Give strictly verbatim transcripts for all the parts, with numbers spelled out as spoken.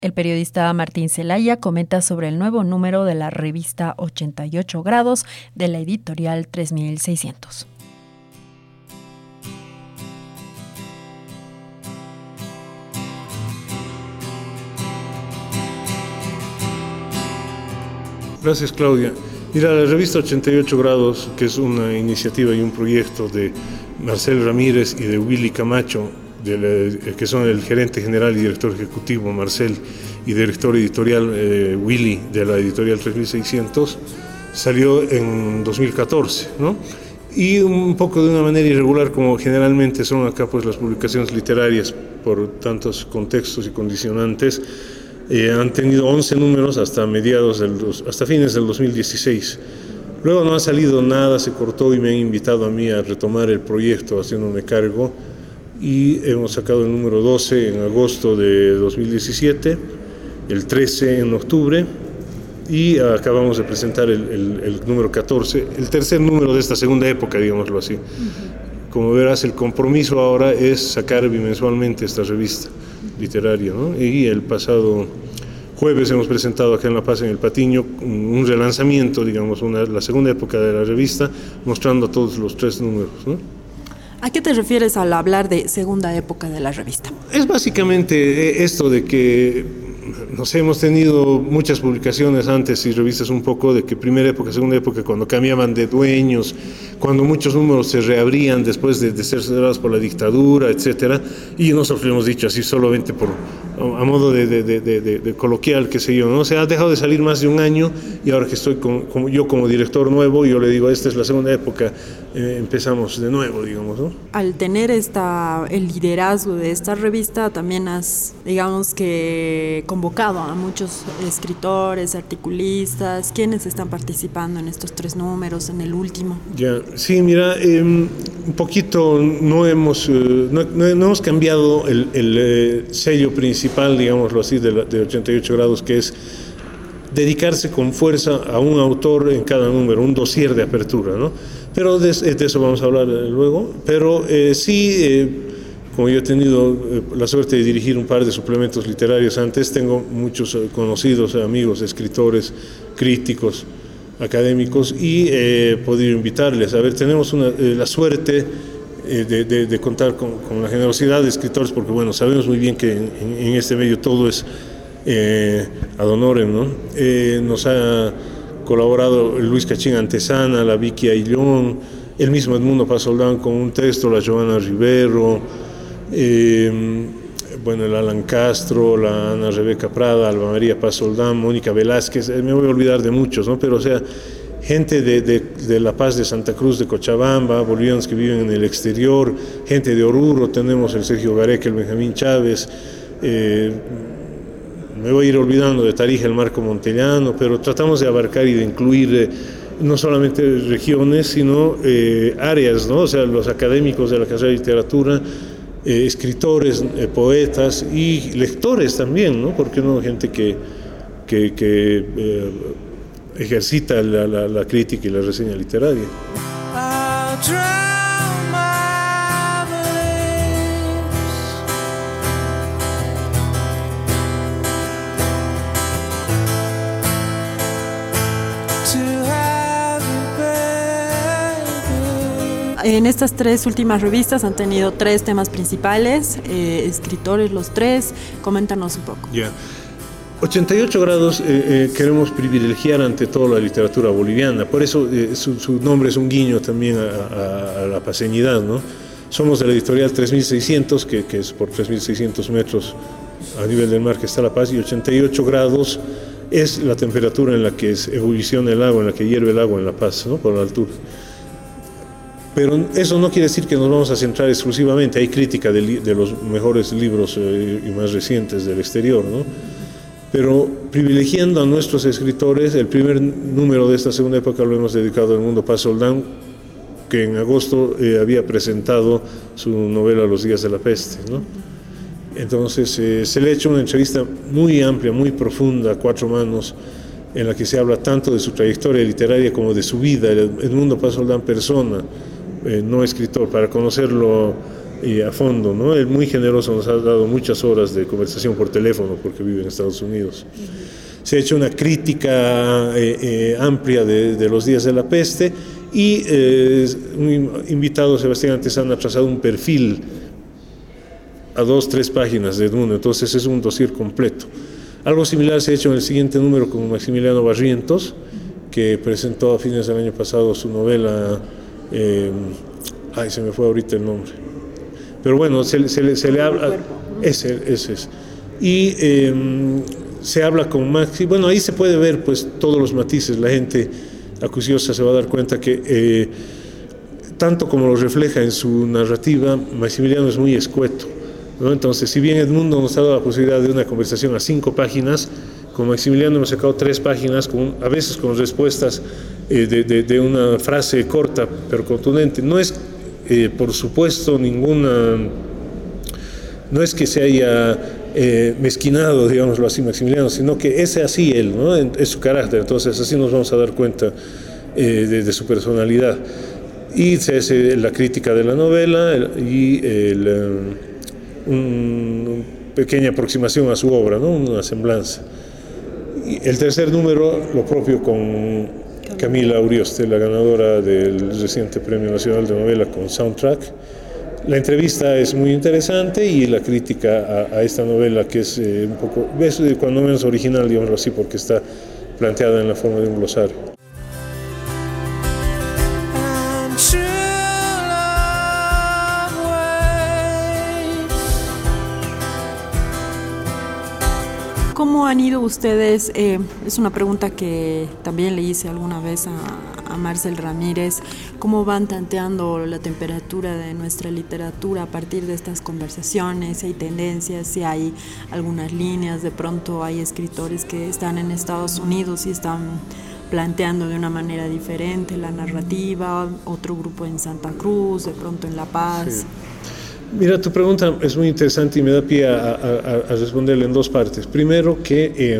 El periodista Martín Celaya comenta sobre el nuevo número de la revista ochenta y ocho grados de la editorial tres mil seiscientos. Gracias, Claudia. Mira, la revista ochenta y ocho grados, que es una iniciativa y un proyecto de Marcel Ramírez y de Willy Camacho, de la, que son el gerente general y director ejecutivo Marcel y director editorial eh, Willy de la editorial tres mil seiscientos, salió en dos mil catorce, ¿no? Y un poco de una manera irregular, como generalmente son acá pues las publicaciones literarias por tantos contextos y condicionantes. Eh, han tenido once números hasta mediados del dos, hasta fines del dos mil dieciséis. Luego no ha salido nada, se cortó y me han invitado a mí a retomar el proyecto haciéndome cargo, y hemos sacado el número doce en agosto de dos mil diecisiete, el trece en octubre, y acabamos de presentar el, el, el número catorce, el tercer número de esta segunda época, digámoslo así. Como verás, el compromiso ahora es sacar bimensualmente esta revista literaria, ¿no? Y el pasado jueves hemos presentado acá en La Paz, en el Patiño, un relanzamiento, digamos, una, la segunda época de la revista, mostrando todos los tres números, ¿no? ¿A qué te refieres al hablar de segunda época de la revista? Es básicamente esto de que, no sé, hemos tenido muchas publicaciones antes y revistas un poco de que primera época, segunda época, cuando cambiaban de dueños, cuando muchos números se reabrían después de, de ser cerrados por la dictadura, etcétera, y nosotros lo hemos dicho así solamente por, a modo de, de, de, de, de coloquial, qué sé yo, ¿no? O sea, ha dejado de salir más de un año, y ahora que estoy con, como, yo como director nuevo, yo le digo, esta es la segunda época, eh, empezamos de nuevo, digamos, ¿no? Al tener esta, el liderazgo de esta revista, también has, digamos que, convocado a muchos escritores, articulistas. ¿Quiénes están participando en estos tres números, en el último? Ya, sí, mira, eh, un poquito no hemos, eh, no, no, no hemos cambiado el, el eh, sello principal, digámoslo así, de, la, de ochenta y ocho grados, que es dedicarse con fuerza a un autor en cada número, un dossier de apertura, ¿no? Pero de, de eso vamos a hablar luego. Pero eh, sí, eh, como yo he tenido eh, la suerte de dirigir un par de suplementos literarios antes, tengo muchos eh, conocidos, amigos, escritores, críticos, académicos, y he eh, podido invitarles. A ver, tenemos una, eh, la suerte eh, de, de, de contar con, con la generosidad de escritores, porque bueno, sabemos muy bien que en, en este medio todo es eh, ad honorem, ¿no? Eh, nos ha colaborado Luis Cachín Antesana, la Vicky Aillón, el mismo Edmundo Pasoldán con un texto, la Joana Rivero, eh, bueno, el Alan Castro, la Ana Rebeca Prada, Alba María Pasoldán, Mónica Velázquez, eh, me voy a olvidar de muchos, ¿no? Pero o sea, gente de, de, de La Paz, de Santa Cruz, de Cochabamba, bolivianos que viven en el exterior, gente de Oruro, tenemos el Sergio Gareca, el Benjamín Chávez, eh, me voy a ir olvidando de Tarija, el Marco Montellano, pero tratamos de abarcar y de incluir eh, no solamente regiones, sino eh, áreas, ¿no? O sea, los académicos de la carrera de literatura, eh, escritores, eh, poetas y lectores también, ¿no? Porque no, gente que, que, que eh, ejercita la, la, la crítica y la reseña literaria. En estas tres últimas revistas han tenido tres temas principales, eh, escritores los tres. Coméntanos un poco. Ya. Yeah. ochenta y ocho grados eh, eh, queremos privilegiar ante todo la literatura boliviana, por eso eh, su, su nombre es un guiño también a, a, a la paseñidad, ¿no? Somos de la editorial tres mil seiscientos, que, que es por tres mil seiscientos metros a nivel del mar que está La Paz, y ochenta y ocho grados es la temperatura en la que es evoluciona el agua, en la que hierve el agua en La Paz, ¿no? Por la altura. Pero eso no quiere decir que nos vamos a centrar exclusivamente. Hay crítica de, de los mejores libros eh, y más recientes del exterior, ¿no? Pero privilegiando a nuestros escritores, el primer número de esta segunda época lo hemos dedicado al Edmundo Pasoldán, que en agosto eh, había presentado su novela Los días de la peste, ¿no? Entonces eh, se le ha hecho una entrevista muy amplia, muy profunda, a cuatro manos, en la que se habla tanto de su trayectoria literaria como de su vida. El Edmundo Pasoldán persona, eh, no escritor. Para conocerlo y a fondo, ¿no? Él muy generoso, nos ha dado muchas horas de conversación por teléfono porque vive en Estados Unidos. Uh-huh. Se ha hecho una crítica eh, eh, amplia de, de los días de la peste y eh, un invitado, Sebastián Antezana, ha trazado un perfil a dos, tres páginas de Edmundo, entonces es un dossier completo. Algo similar se ha hecho en el siguiente número con Maximiliano Barrientos, que presentó a fines del año pasado su novela, eh, ay, se me fue ahorita el nombre, pero bueno, se, se, se le habla, ese, ese es, y eh, se habla con Maxi, bueno, ahí se puede ver pues todos los matices, la gente acuciosa se va a dar cuenta que eh, tanto como lo refleja en su narrativa, Maximiliano es muy escueto, ¿no? Entonces, si bien Edmundo nos ha dado la posibilidad de una conversación a cinco páginas, con Maximiliano hemos sacado tres páginas, con, a veces con respuestas eh, de, de, de una frase corta pero contundente. No es, eh, por supuesto, ninguna, no es que se haya eh, mezquinado, digámoslo así, Maximiliano, sino que es así él, ¿no? Es su carácter, entonces así nos vamos a dar cuenta eh, de, de su personalidad. Y se hace la crítica de la novela y el, el una pequeña aproximación a su obra, ¿no? Una semblanza. Y el tercer número, lo propio con Camila Urioste, la ganadora del reciente Premio Nacional de Novela con Soundtrack. La entrevista es muy interesante y la crítica a, a esta novela, que es eh, un poco, es cuando menos original, digámoslo así, porque está planteada en la forma de un glosario. ¿Cómo han ido ustedes? Eh, es una pregunta que también le hice alguna vez a, a Marcel Ramírez. ¿Cómo van tanteando la temperatura de nuestra literatura a partir de estas conversaciones? Si hay tendencias, si hay algunas líneas, de pronto hay escritores que están en Estados Unidos y están planteando de una manera diferente la narrativa, otro grupo en Santa Cruz, de pronto en La Paz. Sí. Mira, tu pregunta es muy interesante y me da pie a, a, a responderle en dos partes. Primero, que eh,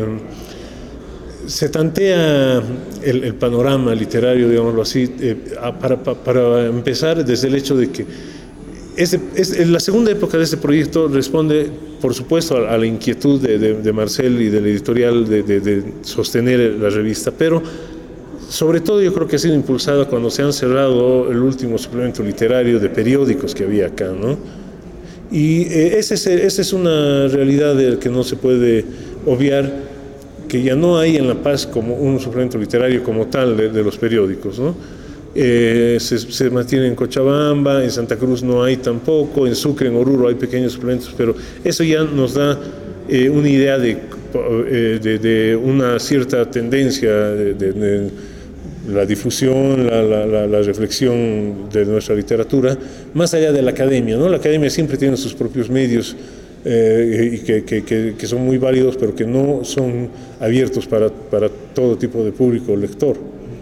se tantea el, el panorama literario, digámoslo así, eh, para, para empezar desde el hecho de que ese, es, la segunda época de este proyecto responde, por supuesto, a, a la inquietud de, de, de Marcel y del editorial de, de, de sostener la revista, pero sobre todo yo creo que ha sido impulsada cuando se han cerrado el último suplemento literario de periódicos que había acá, ¿no? Y eh, esa es, esa es una realidad de que no se puede obviar, que ya no hay en La Paz como un suplemento literario como tal de, de los periódicos, ¿no? Eh, se, se mantiene en Cochabamba, en Santa Cruz no hay tampoco, en Sucre, en Oruro hay pequeños suplementos, pero eso ya nos da eh, una idea de, eh, de, de una cierta tendencia de, de, de la difusión, la, la, la, la reflexión de nuestra literatura, más allá de la academia, ¿no? La academia siempre tiene sus propios medios eh, y que, que, que, que son muy válidos, pero que no son abiertos para, para todo tipo de público lector.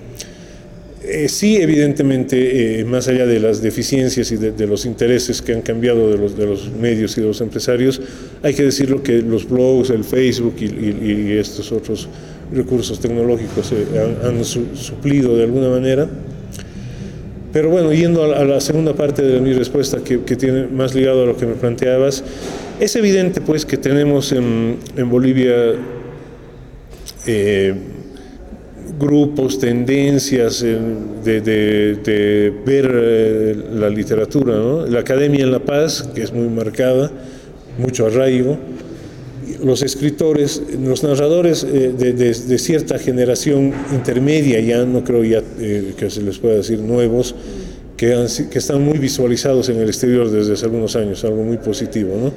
Eh, sí, evidentemente, eh, más allá de las deficiencias y de, de los intereses que han cambiado de los, de los medios y de los empresarios, hay que decirlo que los blogs, el Facebook y, y, y estos otros recursos tecnológicos eh, han, han su, suplido de alguna manera. Pero bueno, yendo a, a la segunda parte de mi respuesta, que, que tiene más ligado a lo que me planteabas, es evidente pues que tenemos en, en Bolivia eh, grupos, tendencias eh, de, de, de ver eh, la literatura, ¿no? La academia en La Paz, que es muy marcada, mucho arraigo, los escritores, los narradores eh, de, de, de cierta generación intermedia, ya no creo ya eh, que se les pueda decir nuevos, que, han, que están muy visualizados en el exterior desde hace algunos años, algo muy positivo, ¿no?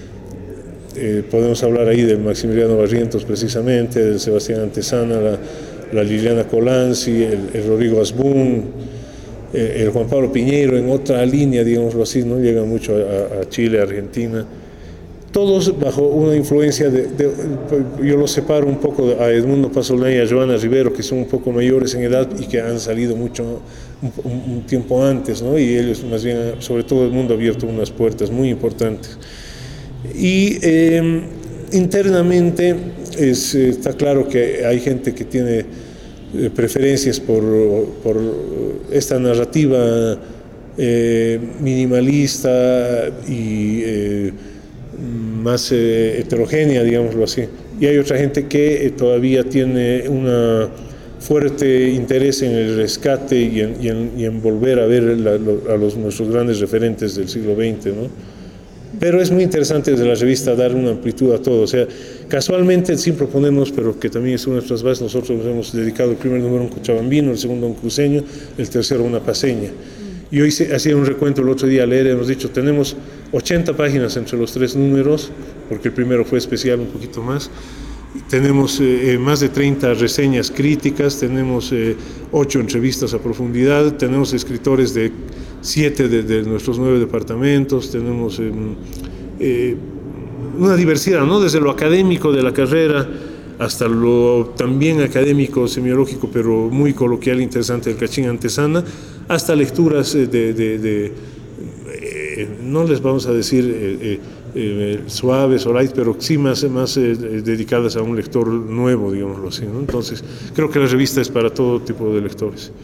Eh, podemos hablar ahí del Maximiliano Barrientos precisamente, del Sebastián Antezana, la, la Liliana Colanzi, el, el Rodrigo Asbun, eh, el Juan Pablo Piñeiro, en otra línea, digámoslo así, ¿no? Llegan mucho a, a Chile, a Argentina, todos bajo una influencia de, de, yo los separo un poco a Edmundo Pasolini y a Joana Rivero, que son un poco mayores en edad y que han salido mucho un, un tiempo antes, ¿no? Y ellos más bien, sobre todo Edmundo, ha abierto unas puertas muy importantes. Y eh, internamente es, está claro que hay gente que tiene eh, preferencias por, por esta narrativa eh, minimalista y eh, más eh, heterogénea, digámoslo así. Y hay otra gente que eh, todavía tiene un fuerte interés en el rescate y en, y en, y en volver a ver la, lo, a los, nuestros grandes referentes del siglo veinte, ¿no? Pero es muy interesante desde la revista dar una amplitud a todo. O sea, casualmente, sin proponernos, pero que también es una de nuestras bases, nosotros nos hemos dedicado el primer número a un cochabambino, el segundo a un cruceño, el tercero a una paseña. Y hoy se hacía un recuento el otro día a leer, hemos dicho, tenemos ochenta páginas entre los tres números, porque el primero fue especial un poquito más. Tenemos eh, más de treinta reseñas críticas, tenemos eh, ocho entrevistas a profundidad, tenemos escritores de siete de, de nuestros nueve departamentos, tenemos eh, eh, una diversidad, ¿no? Desde lo académico de la carrera hasta lo también académico, semiológico, pero muy coloquial e interesante del Cachín Antesana, hasta lecturas eh, de, de, de eh, no les vamos a decir eh, eh, eh, suaves o light, pero sí más, más eh, dedicadas a un lector nuevo, digámoslo así, ¿no? Entonces, creo que la revista es para todo tipo de lectores.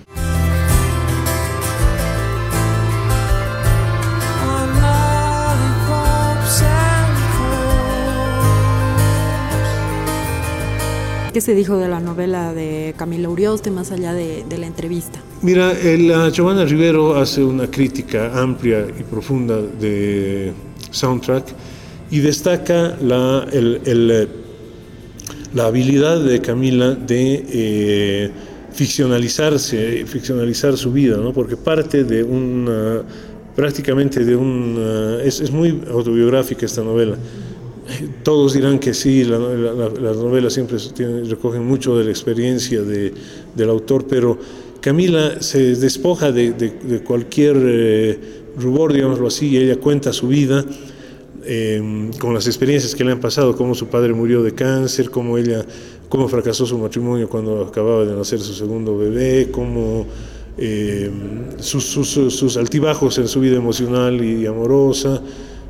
¿Qué se dijo de la novela de Camila Urioste más allá de, de la entrevista? Mira, la Giovanna Rivero hace una crítica amplia y profunda de Soundtrack y destaca la, el, el, la habilidad de Camila de eh, ficcionalizarse, ficcionalizar su vida, ¿no? Porque parte de una, prácticamente de una, es, es muy autobiográfica esta novela. Todos dirán que sí, la, la, la, las novelas siempre tienen, recogen mucho de la experiencia de, del autor, pero Camila se despoja de, de, de cualquier eh, rubor, digámoslo así, y ella cuenta su vida eh, con las experiencias que le han pasado, cómo su padre murió de cáncer, cómo ella, cómo fracasó su matrimonio cuando acababa de nacer su segundo bebé, cómo eh, sus, sus, sus altibajos en su vida emocional y amorosa.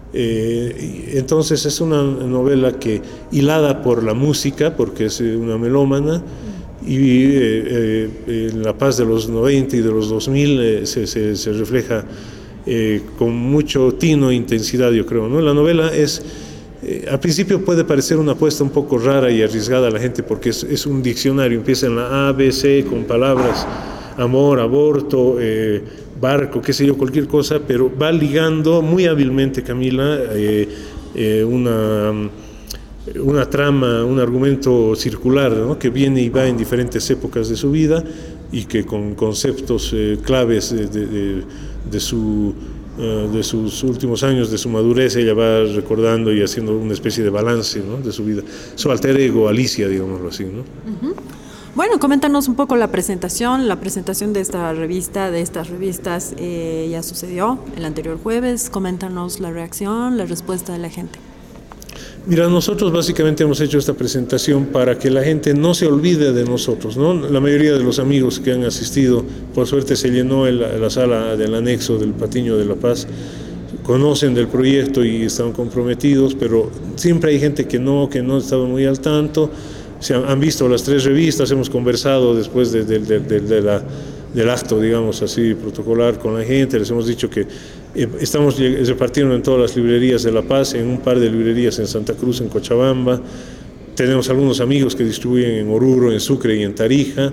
Eh, entonces es una novela que, hilada por la música, porque es una melómana, y eh, eh, en la paz de los noventa y de los dos mil eh, se, se, se refleja eh, con mucho tino e intensidad, yo creo, ¿no? La novela es, eh, al principio puede parecer una apuesta un poco rara y arriesgada a la gente, porque es, es un diccionario, empieza en la A, B, C, con palabras, amor, aborto, eh, barco, qué sé yo, cualquier cosa, pero va ligando muy hábilmente Camila eh, eh, una, una trama, un argumento circular, ¿no? Que viene y va en diferentes épocas de su vida y que con conceptos eh, claves de, de, de, de, su, uh, de sus últimos años, de su madurez, ella va recordando y haciendo una especie de balance, ¿no? De su vida, su alter ego, Alicia, digámoslo así, ¿no? Uh-huh. Bueno, coméntanos un poco la presentación, la presentación de esta revista, de estas revistas, eh, ya sucedió el anterior jueves. Coméntanos la reacción, la respuesta de la gente. Mira, nosotros básicamente hemos hecho esta presentación para que la gente no se olvide de nosotros, ¿no? La mayoría de los amigos que han asistido, por suerte se llenó el, la sala del anexo del Patiño de La Paz, conocen del proyecto y están comprometidos, pero siempre hay gente que no, que no estaba muy al tanto. Se han, han visto las tres revistas, hemos conversado después de, de, de, de, de la, del acto, digamos así, protocolar con la gente, les hemos dicho que eh, estamos repartiendo en todas las librerías de La Paz, en un par de librerías en Santa Cruz, en Cochabamba, tenemos algunos amigos que distribuyen en Oruro, en Sucre y en Tarija,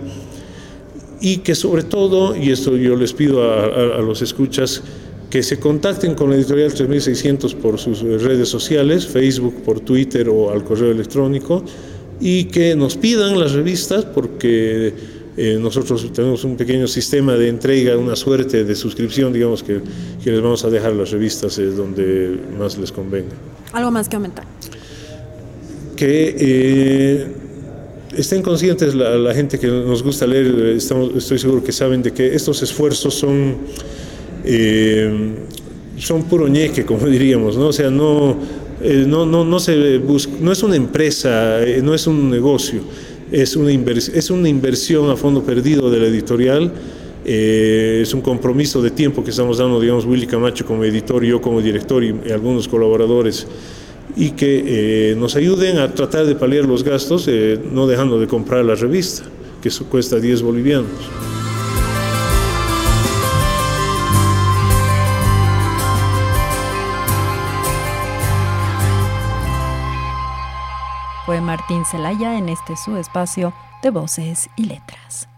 y que sobre todo, y esto yo les pido a, a, a los escuchas, que se contacten con la editorial tres mil seiscientos por sus redes sociales, Facebook, por Twitter o al correo electrónico, y que nos pidan las revistas porque eh, nosotros tenemos un pequeño sistema de entrega, una suerte de suscripción, digamos, que, que les vamos a dejar las revistas eh, donde más les convenga. ¿Algo más que aumentar? Que eh, estén conscientes la, la gente que nos gusta leer, estamos, estoy seguro que saben de que estos esfuerzos son, eh, son puro ñeque, como diríamos, ¿no? O sea, no... Eh, no, no, no, se busca, no es una empresa, eh, no es un negocio, es una, invers es una inversión a fondo perdido de la editorial, eh, es un compromiso de tiempo que estamos dando, digamos, Willy Camacho como editor, yo como director y, y algunos colaboradores, y que eh, nos ayuden a tratar de paliar los gastos, eh, no dejando de comprar la revista, que eso cuesta diez bolivianos. Martín Celaya en este su espacio de Voces y Letras.